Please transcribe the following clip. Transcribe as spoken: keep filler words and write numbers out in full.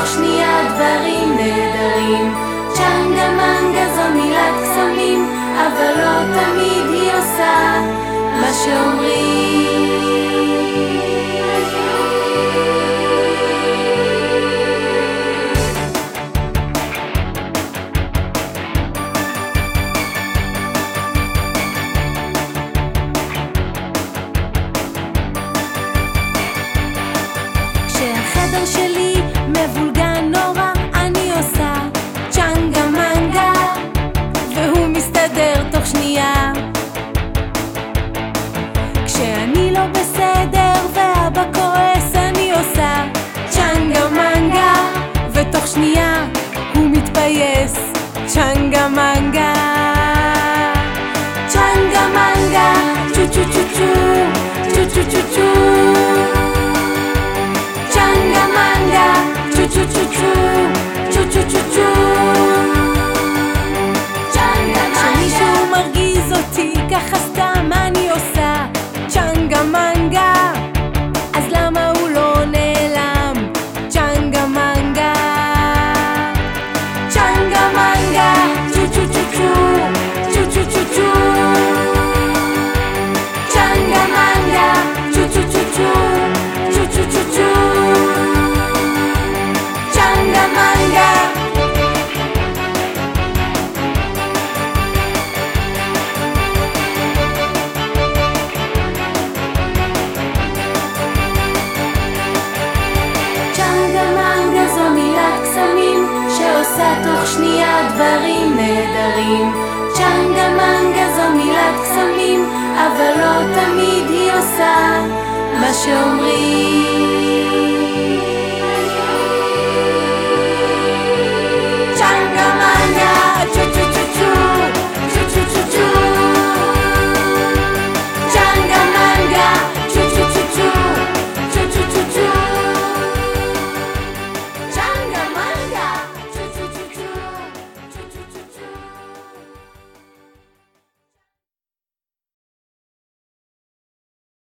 תוך שנייה דברים נהדרים. צ'נגה מנגה זו מילת קסמים, אבל לא תמיד היא עושה מה שאומרים. כשהחדר שלי מבולגן נורא, אני עושה צ'נגה מנגה והוא מסתדר תוך שנייה. כשאני לא בסדר ואבא כועס, אני עושה צ'נגה מנגה ותוך שנייה הוא מתפייס. צ'נגה מנגה, צ'נגה מנגה, צ'ו צ'ו צ'ו צ'ו צ'ו צ'ו צ'ו צ'ו. צ'נגה מנגה, צ'ו צ'ו צ'ו צ'ו צ'ו צ'ו צ'ו. כשמישהו מרגיז אותי ככה סתם, אני עושה צ'נגה מנגה, אז למה הוא לא נעלם? צ'נגה מנגה, צ'נגה מנגה, צ'ו צ'ו צ'ו צ'ו צ'ו צ'ו צ'ו צ'ו. צ'נגה מנגה, צ'ו צ'ו צ'ו צ'ו צ'ו צ'ו צ'ו צ'ו. צ'נגה מנגה. צ'נגה מנגה זו מילת קסמים שעושה תוך שנייה דברים נהדרים. צ'נגה מנגה זו מילת קסמים, אבל לא תמיד היא עושה מה שאומרים.